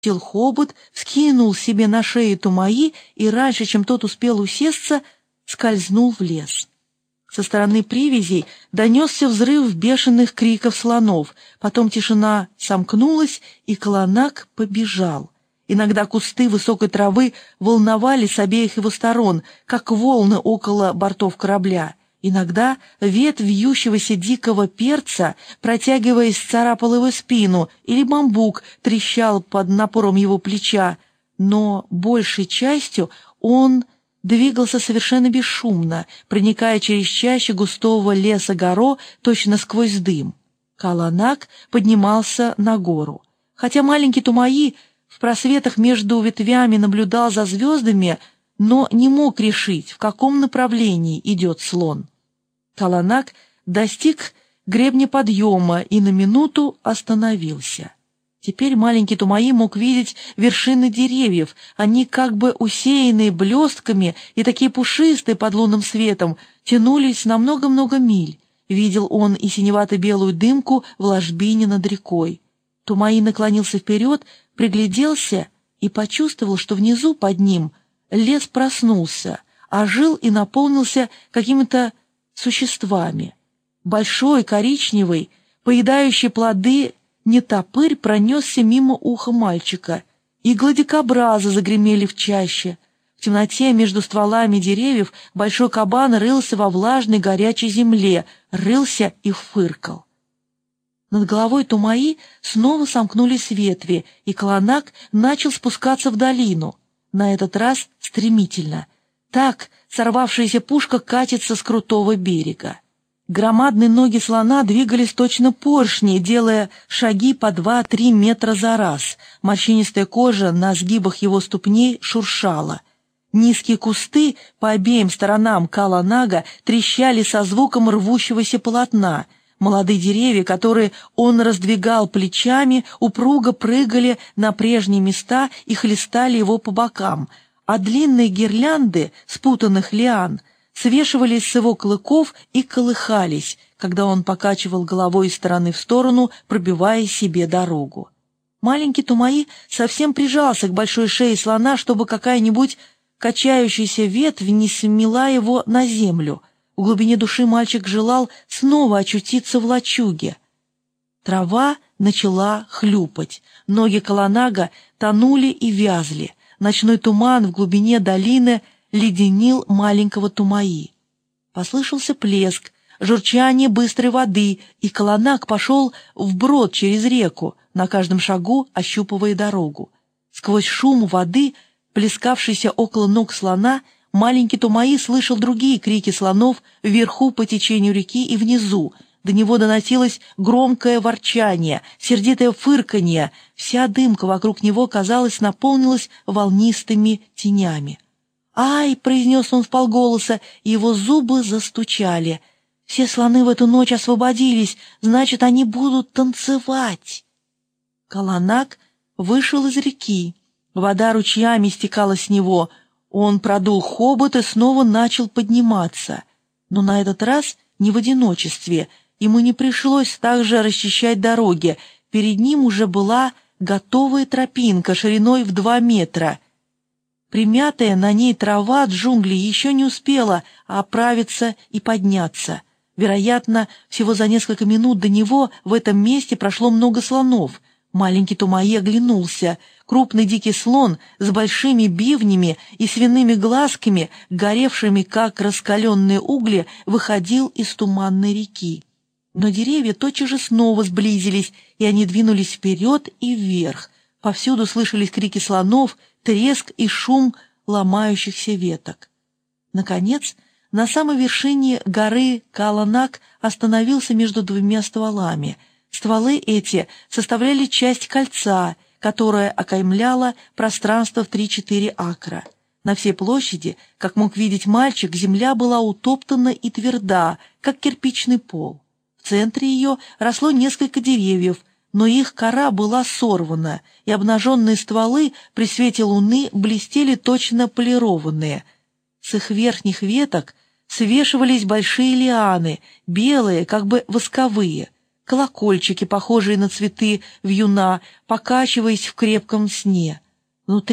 сел хобот, вскинул себе на шею Тумаи и, раньше, чем тот успел усесться, скользнул в лес. Со стороны привязей донесся взрыв бешеных криков слонов, потом тишина сомкнулась, и Каланак побежал. Иногда кусты высокой травы волновали с обеих его сторон, как волны около бортов корабля. Иногда ветвь вьющегося дикого перца, протягиваясь, царапал его спину, или бамбук трещал под напором его плеча, но большей частью он двигался совершенно бесшумно, проникая через чащу густого леса горо точно сквозь дым. Каланак поднимался на гору. Хотя маленький Тумаи в просветах между ветвями наблюдал за звездами, но не мог решить, в каком направлении идет слон. Каланак достиг гребня подъема и на минуту остановился. Теперь маленький Тумаи мог видеть вершины деревьев, они как бы усеянные блестками и такие пушистые под лунным светом, тянулись на много-много миль. Видел он и синевато-белую дымку в ложбине над рекой. Тумаи наклонился вперед, пригляделся и почувствовал, что внизу под ним лес проснулся, ожил и наполнился какими-то существами. Большой, коричневый, поедающий плоды нетопырь пронесся мимо уха мальчика. Иглы дикобраза загремели в чаще. В темноте между стволами деревьев большой кабан рылся во влажной горячей земле, рылся и фыркал. Над головой Тумаи снова сомкнулись ветви, и Каланак начал спускаться в долину. На этот раз стремительно. Так сорвавшаяся пушка катится с крутого берега. Громадные ноги слона двигались точно поршни, делая шаги по 2-3 метра за раз. Морщинистая кожа на сгибах его ступней шуршала. Низкие кусты по обеим сторонам Каланага трещали со звуком рвущегося полотна. Молодые деревья, которые он раздвигал плечами, упруго прыгали на прежние места и хлестали его по бокам, а длинные гирлянды спутанных лиан свешивались с его клыков и колыхались, когда он покачивал головой из стороны в сторону, пробивая себе дорогу. Маленький Тумаи совсем прижался к большой шее слона, чтобы какая-нибудь качающаяся ветвь не смела его на землю. В глубине души мальчик желал снова очутиться в лачуге. Трава начала хлюпать, ноги Каланага тонули и вязли. Ночной туман в глубине долины леденил маленького Тумаи. Послышался плеск, журчание быстрой воды, и Каланак пошел вброд через реку, на каждом шагу ощупывая дорогу. Сквозь шум воды, плескавшийся около ног слона, маленький Тумаи слышал другие крики слонов вверху по течению реки и внизу. До него доносилось громкое ворчание, сердитое фырканье. Вся дымка вокруг него, казалось, наполнилась волнистыми тенями. «Ай!» — произнес он вполголоса, и его зубы застучали. «Все слоны в эту ночь освободились, значит, они будут танцевать!» Каланак вышел из реки. Вода ручьями стекала с него. Он продул хобот и снова начал подниматься. Но на этот раз не в одиночестве. Ему не пришлось также расчищать дороги. Перед ним уже была готовая тропинка шириной в 2 метра. Примятая на ней трава джунглей еще не успела оправиться и подняться. Вероятно, всего за несколько минут до него в этом месте прошло много слонов. Маленький Тумаи оглянулся. Крупный дикий слон с большими бивнями и свиными глазками, горевшими, как раскаленные угли, выходил из туманной реки. Но деревья тотчас же снова сблизились, и они двинулись вперед и вверх. Повсюду слышались крики слонов, треск и шум ломающихся веток. Наконец, на самой вершине горы Каланак остановился между 2 стволами. Стволы эти составляли часть кольца, которое окаймляло пространство в 3-4 акра. На всей площади, как мог видеть мальчик, земля была утоптана и тверда, как кирпичный пол. В центре ее росло несколько деревьев, но их кора была сорвана, и обнаженные стволы при свете луны блестели точно полированные. С их верхних веток свешивались большие лианы, белые, как бы восковые. колокольчики, похожие на цветы вьюна, покачиваясь в крепком сне. Внутри